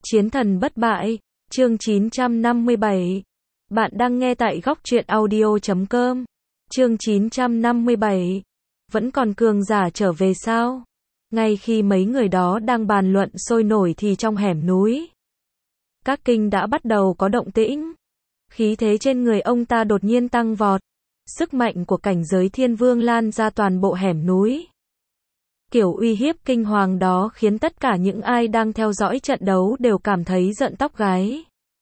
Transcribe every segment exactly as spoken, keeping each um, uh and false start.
Chiến thần bất bại, chương chín trăm năm mươi bảy. Bạn đang nghe tại góc truyện audio chấm com. Chương chín trăm năm mươi bảy. Vẫn còn cường giả trở về sao? Ngay khi mấy người đó đang bàn luận sôi nổi thì trong hẻm núi, Các Kinh đã bắt đầu có động tĩnh. Khí thế trên người ông ta đột nhiên tăng vọt. Sức mạnh của cảnh giới thiên vương lan ra toàn bộ hẻm núi. Kiểu uy hiếp kinh hoàng đó khiến tất cả những ai đang theo dõi trận đấu đều cảm thấy giận tóc gáy.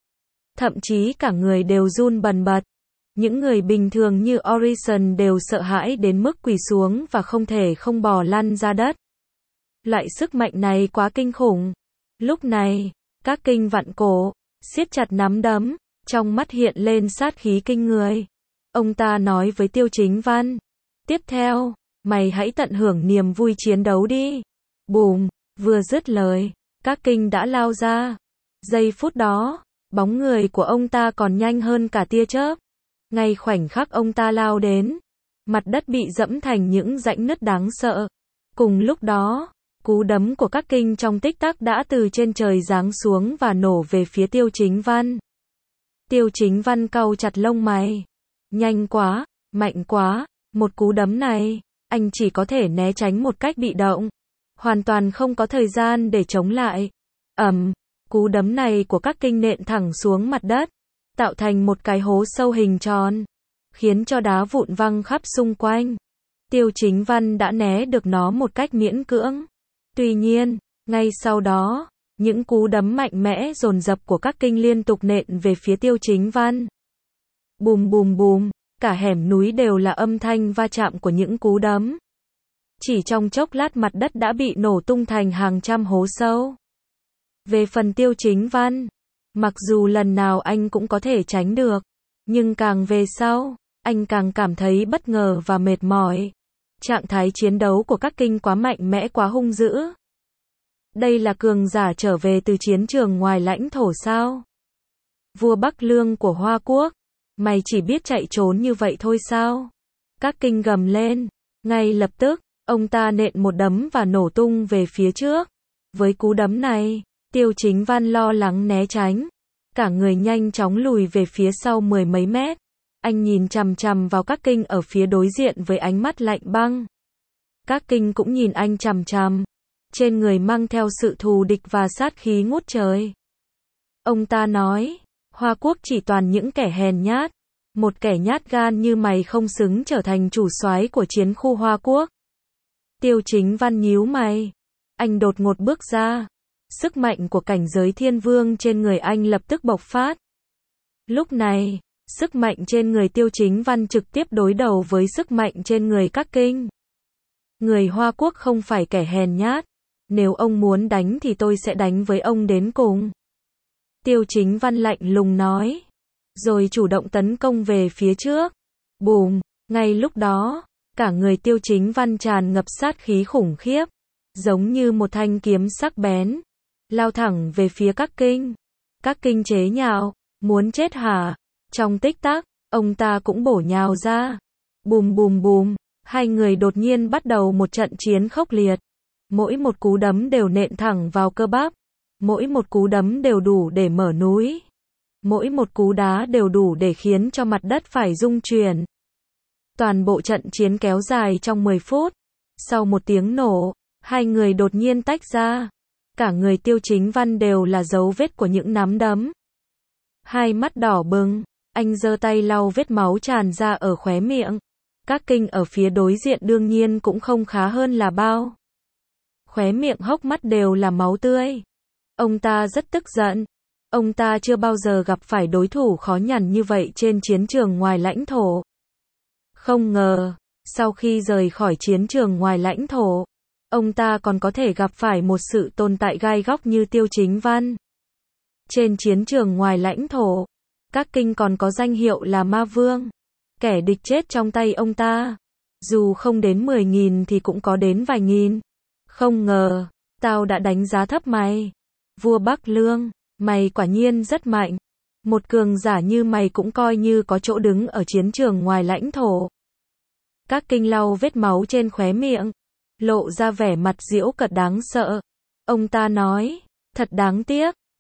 Thậm chí cả người đều run bần bật. Những người bình thường như Orison đều sợ hãi đến mức quỳ xuống và không thể không bò lăn ra đất. Loại sức mạnh này quá kinh khủng. Lúc này, Các Kinh vặn cổ, siết chặt nắm đấm, trong mắt hiện lên sát khí kinh người. Ông ta nói với Tiêu Chính Văn, tiếp theo, mày hãy tận hưởng niềm vui chiến đấu đi. Bùm, vừa dứt lời, Các Kinh đã lao ra. Giây phút đó, bóng người của ông ta còn nhanh hơn cả tia chớp. Ngay khoảnh khắc ông ta lao đến, mặt đất bị dẫm thành những rãnh nứt đáng sợ. Cùng lúc đó, cú đấm của Các Kinh trong tích tắc đã từ trên trời giáng xuống và nổ về phía Tiêu Chính Văn. Tiêu Chính Văn cau chặt lông mày. Nhanh quá, mạnh quá, một cú đấm này, anh chỉ có thể né tránh một cách bị động. Hoàn toàn không có thời gian để chống lại. Ầm, cú đấm này của Các Kinh nện thẳng xuống mặt đất, tạo thành một cái hố sâu hình tròn, khiến cho đá vụn văng khắp xung quanh. Tiêu Chính Văn đã né được nó một cách miễn cưỡng. Tuy nhiên, ngay sau đó, những cú đấm mạnh mẽ dồn dập của Các Kinh liên tục nện về phía Tiêu Chính Văn. Bùm bùm bùm, cả hẻm núi đều là âm thanh va chạm của những cú đấm. Chỉ trong chốc lát mặt đất đã bị nổ tung thành hàng trăm hố sâu. Về phần Tiêu Chính Văn, mặc dù lần nào anh cũng có thể tránh được, nhưng càng về sau, anh càng cảm thấy bất ngờ và mệt mỏi. Trạng thái chiến đấu của Các Kinh quá mạnh mẽ, quá hung dữ. Đây là cường giả trở về từ chiến trường ngoài lãnh thổ sao? Vua Bắc Lương của Hoa Quốc, mày chỉ biết chạy trốn như vậy thôi sao? Các Kinh gầm lên. Ngay lập tức, ông ta nện một đấm và nổ tung về phía trước. Với cú đấm này, Tiêu Chính Văn lo lắng né tránh. Cả người nhanh chóng lùi về phía sau mười mấy mét. Anh nhìn chằm chằm vào Các Kinh ở phía đối diện với ánh mắt lạnh băng. Các Kinh cũng nhìn anh chằm chằm. Trên người mang theo sự thù địch và sát khí ngút trời. Ông ta nói, Hoa Quốc chỉ toàn những kẻ hèn nhát. Một kẻ nhát gan như mày không xứng trở thành chủ soái của chiến khu Hoa Quốc. Tiêu Chính Văn nhíu mày. Anh đột ngột bước ra. Sức mạnh của cảnh giới thiên vương trên người anh lập tức bộc phát. Lúc này, sức mạnh trên người Tiêu Chính Văn trực tiếp đối đầu với sức mạnh trên người Các Kinh. Người Hoa Quốc không phải kẻ hèn nhát. Nếu ông muốn đánh thì tôi sẽ đánh với ông đến cùng. Tiêu Chính Văn lạnh lùng nói. Rồi chủ động tấn công về phía trước. Bùm, ngay lúc đó, cả người Tiêu Chính Văn tràn ngập sát khí khủng khiếp. Giống như một thanh kiếm sắc bén. Lao thẳng về phía Các Kinh. Các Kinh chế nhạo, muốn chết hả? Trong tích tắc, ông ta cũng bổ nhào ra. Bùm bùm bùm, hai người đột nhiên bắt đầu một trận chiến khốc liệt. Mỗi một cú đấm đều nện thẳng vào cơ bắp. Mỗi một cú đấm đều đủ để mở núi. Mỗi một cú đá đều đủ để khiến cho mặt đất phải rung chuyển. Toàn bộ trận chiến kéo dài trong mười phút. Sau một tiếng nổ, hai người đột nhiên tách ra. Cả người Tiêu Chính Văn đều là dấu vết của những nắm đấm. Hai mắt đỏ bừng, anh giơ tay lau vết máu tràn ra ở khóe miệng. Các Kinh ở phía đối diện đương nhiên cũng không khá hơn là bao. Khóe miệng hốc mắt đều là máu tươi. Ông ta rất tức giận. Ông ta chưa bao giờ gặp phải đối thủ khó nhằn như vậy trên chiến trường ngoài lãnh thổ. Không ngờ, sau khi rời khỏi chiến trường ngoài lãnh thổ, ông ta còn có thể gặp phải một sự tồn tại gai góc như Tiêu Chính Văn. Trên chiến trường ngoài lãnh thổ, Các Kinh còn có danh hiệu là Ma Vương. Kẻ địch chết trong tay ông ta, dù không đến mười nghìn thì cũng có đến vài nghìn. Không ngờ, tao đã đánh giá thấp mày. Vua Bắc Lương, mày quả nhiên rất mạnh. Một cường giả như mày cũng coi như có chỗ đứng ở chiến trường ngoài lãnh thổ. Các Kinh lau vết máu trên khóe miệng, lộ ra vẻ mặt giễu cợt đáng sợ. Ông ta nói, thật đáng tiếc,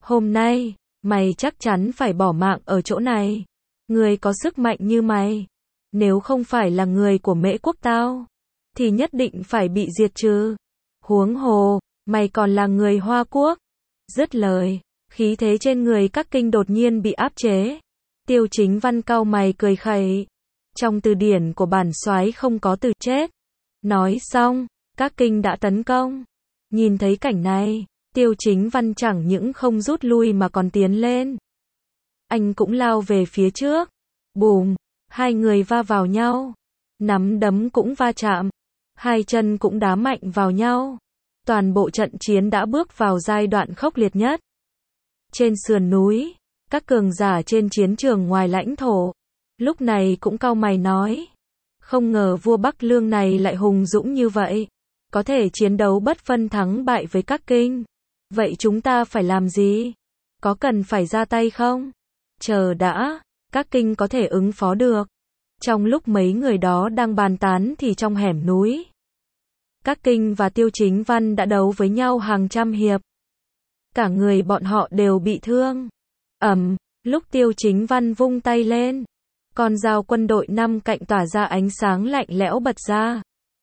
Hôm nay, mày chắc chắn phải bỏ mạng ở chỗ này. Người có sức mạnh như mày, nếu không phải là người của Mễ quốc tao, thì nhất định phải bị diệt trừ. Huống hồ, mày còn là người Hoa quốc. Dứt lời, khí thế trên người các kinh đột nhiên bị áp chế. Tiêu Chính Văn cau mày cười khẩy. Trong từ điển của bản soái không có từ chết. Nói xong, các kinh đã tấn công. Nhìn thấy cảnh này, Tiêu Chính Văn chẳng những không rút lui mà còn tiến lên. Anh cũng lao về phía trước. Bùm, hai người va vào nhau. Nắm đấm cũng va chạm. Hai chân cũng đá mạnh vào nhau. Toàn bộ trận chiến đã bước vào giai đoạn khốc liệt nhất. Trên sườn núi, các cường giả trên chiến trường ngoài lãnh thổ, lúc này cũng cau mày nói. Không ngờ vua Bắc Lương này lại hùng dũng như vậy. Có thể chiến đấu bất phân thắng bại với các kinh. Vậy chúng ta phải làm gì? Có cần phải ra tay không? Chờ đã, các kinh có thể ứng phó được. Trong lúc mấy người đó đang bàn tán thì trong hẻm núi, các kinh và Tiêu Chính Văn đã đấu với nhau hàng trăm hiệp. Cả người bọn họ đều bị thương. Ầm, lúc Tiêu Chính Văn vung tay lên, con dao quân đội năm cạnh tỏa ra ánh sáng lạnh lẽo bật ra,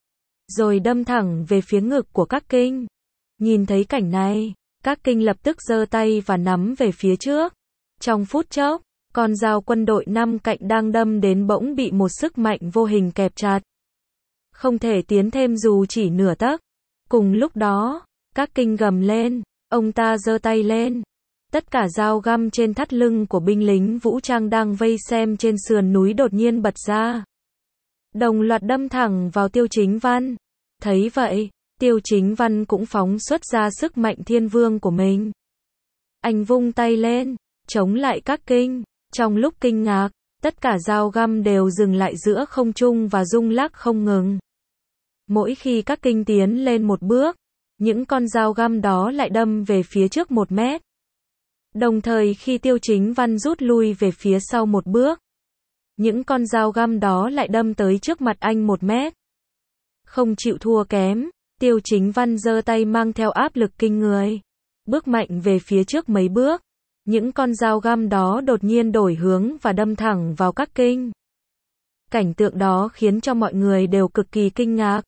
rồi đâm thẳng về phía ngực của các kinh. Nhìn thấy cảnh này, các kinh lập tức giơ tay và nắm về phía trước. Trong phút chốc, con dao quân đội năm cạnh đang đâm đến bỗng bị một sức mạnh vô hình kẹp chặt. Không thể tiến thêm dù chỉ nửa tấc. Cùng lúc đó, các kinh gầm lên, ông ta giơ tay lên. Tất cả dao găm trên thắt lưng của binh lính vũ trang đang vây xem trên sườn núi đột nhiên bật ra. Đồng loạt đâm thẳng vào Tiêu Chính Văn. Thấy vậy, Tiêu Chính Văn cũng phóng xuất ra sức mạnh thiên vương của mình. Anh vung tay lên, chống lại các kinh. Trong lúc kinh ngạc, tất cả dao găm đều dừng lại giữa không trung và rung lắc không ngừng. Mỗi khi các kinh tiến lên một bước, những con dao găm đó lại đâm về phía trước một mét. Đồng thời khi Tiêu Chính Văn rút lui về phía sau một bước, những con dao găm đó lại đâm tới trước mặt anh một mét. Không chịu thua kém, Tiêu Chính Văn giơ tay mang theo áp lực kinh người, bước mạnh về phía trước mấy bước. Những con dao găm đó đột nhiên đổi hướng và đâm thẳng vào các kinh. Cảnh tượng đó khiến cho mọi người đều cực kỳ kinh ngạc.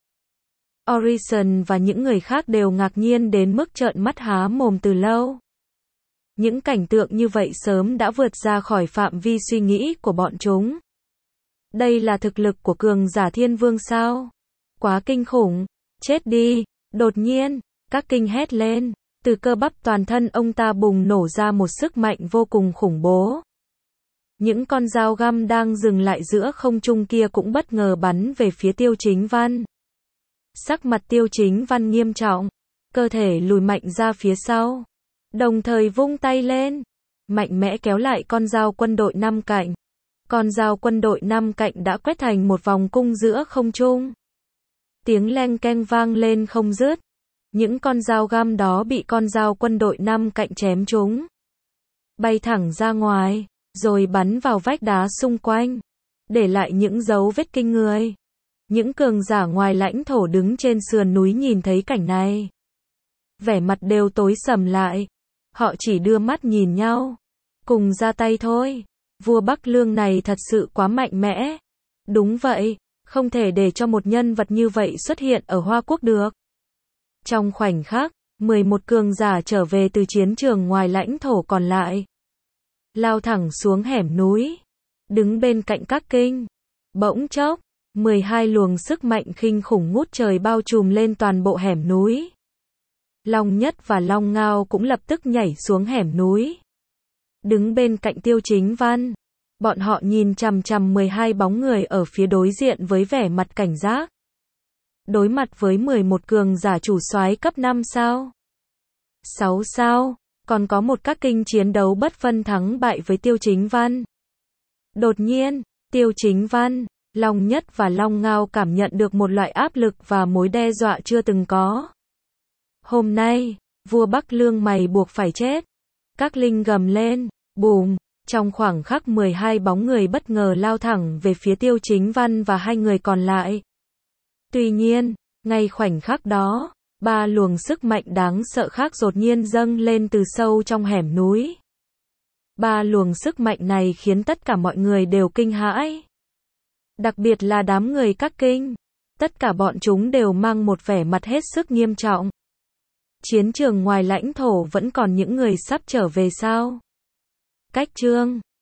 Orison và những người khác đều ngạc nhiên đến mức trợn mắt há mồm từ lâu. Những cảnh tượng như vậy sớm đã vượt ra khỏi phạm vi suy nghĩ của bọn chúng. Đây là thực lực của cường giả thiên vương sao? Quá kinh khủng, chết đi. Đột nhiên, các kinh hét lên. Từ cơ bắp toàn thân ông ta bùng nổ ra một sức mạnh vô cùng khủng bố. Những con dao găm đang dừng lại giữa không trung kia cũng bất ngờ bắn về phía Tiêu Chính Văn. Sắc mặt Tiêu Chính Văn nghiêm trọng, cơ thể lùi mạnh ra phía sau, đồng thời vung tay lên, mạnh mẽ kéo lại con dao quân đội năm cạnh. Con dao quân đội năm cạnh đã quét thành một vòng cung giữa không trung. Tiếng leng keng vang lên không dứt. Những con dao găm đó bị con dao quân đội năm cạnh chém trúng, bay thẳng ra ngoài, rồi bắn vào vách đá xung quanh, để lại những dấu vết kinh người. Những cường giả ngoài lãnh thổ đứng trên sườn núi nhìn thấy cảnh này, vẻ mặt đều tối sầm lại. Họ chỉ đưa mắt nhìn nhau, cùng ra tay thôi. Vua Bắc Lương này thật sự quá mạnh mẽ. Đúng vậy, không thể để cho một nhân vật như vậy xuất hiện ở Hoa Quốc được. Trong khoảnh khắc, mười một cường giả trở về từ chiến trường ngoài lãnh thổ còn lại, lao thẳng xuống hẻm núi, đứng bên cạnh các kinh. Bỗng chốc, mười hai luồng sức mạnh kinh khủng ngút trời bao trùm lên toàn bộ hẻm núi. Long Nhất và Long Ngao cũng lập tức nhảy xuống hẻm núi, đứng bên cạnh Tiêu Chính Văn. Bọn họ nhìn chằm chằm mười hai bóng người ở phía đối diện với vẻ mặt cảnh giác. Đối mặt với mười một cường giả chủ soái cấp năm sao, sáu sao, còn có một các kinh chiến đấu bất phân thắng bại với Tiêu Chính Văn. Đột nhiên, Tiêu Chính Văn, Long Nhất và Long Ngao cảm nhận được một loại áp lực và mối đe dọa chưa từng có. Hôm nay, vua Bắc Lương mày buộc phải chết. Các linh gầm lên, bùm, trong khoảng khắc mười hai bóng người bất ngờ lao thẳng về phía Tiêu Chính Văn và hai người còn lại. Tuy nhiên, ngay khoảnh khắc đó, Ba luồng sức mạnh đáng sợ khác đột nhiên dâng lên từ sâu trong hẻm núi. Ba luồng sức mạnh này khiến tất cả mọi người đều kinh hãi. Đặc biệt là đám người các kinh. Tất cả bọn chúng đều mang một vẻ mặt hết sức nghiêm trọng. Chiến trường ngoài lãnh thổ vẫn còn những người sắp trở về sao? Cách chương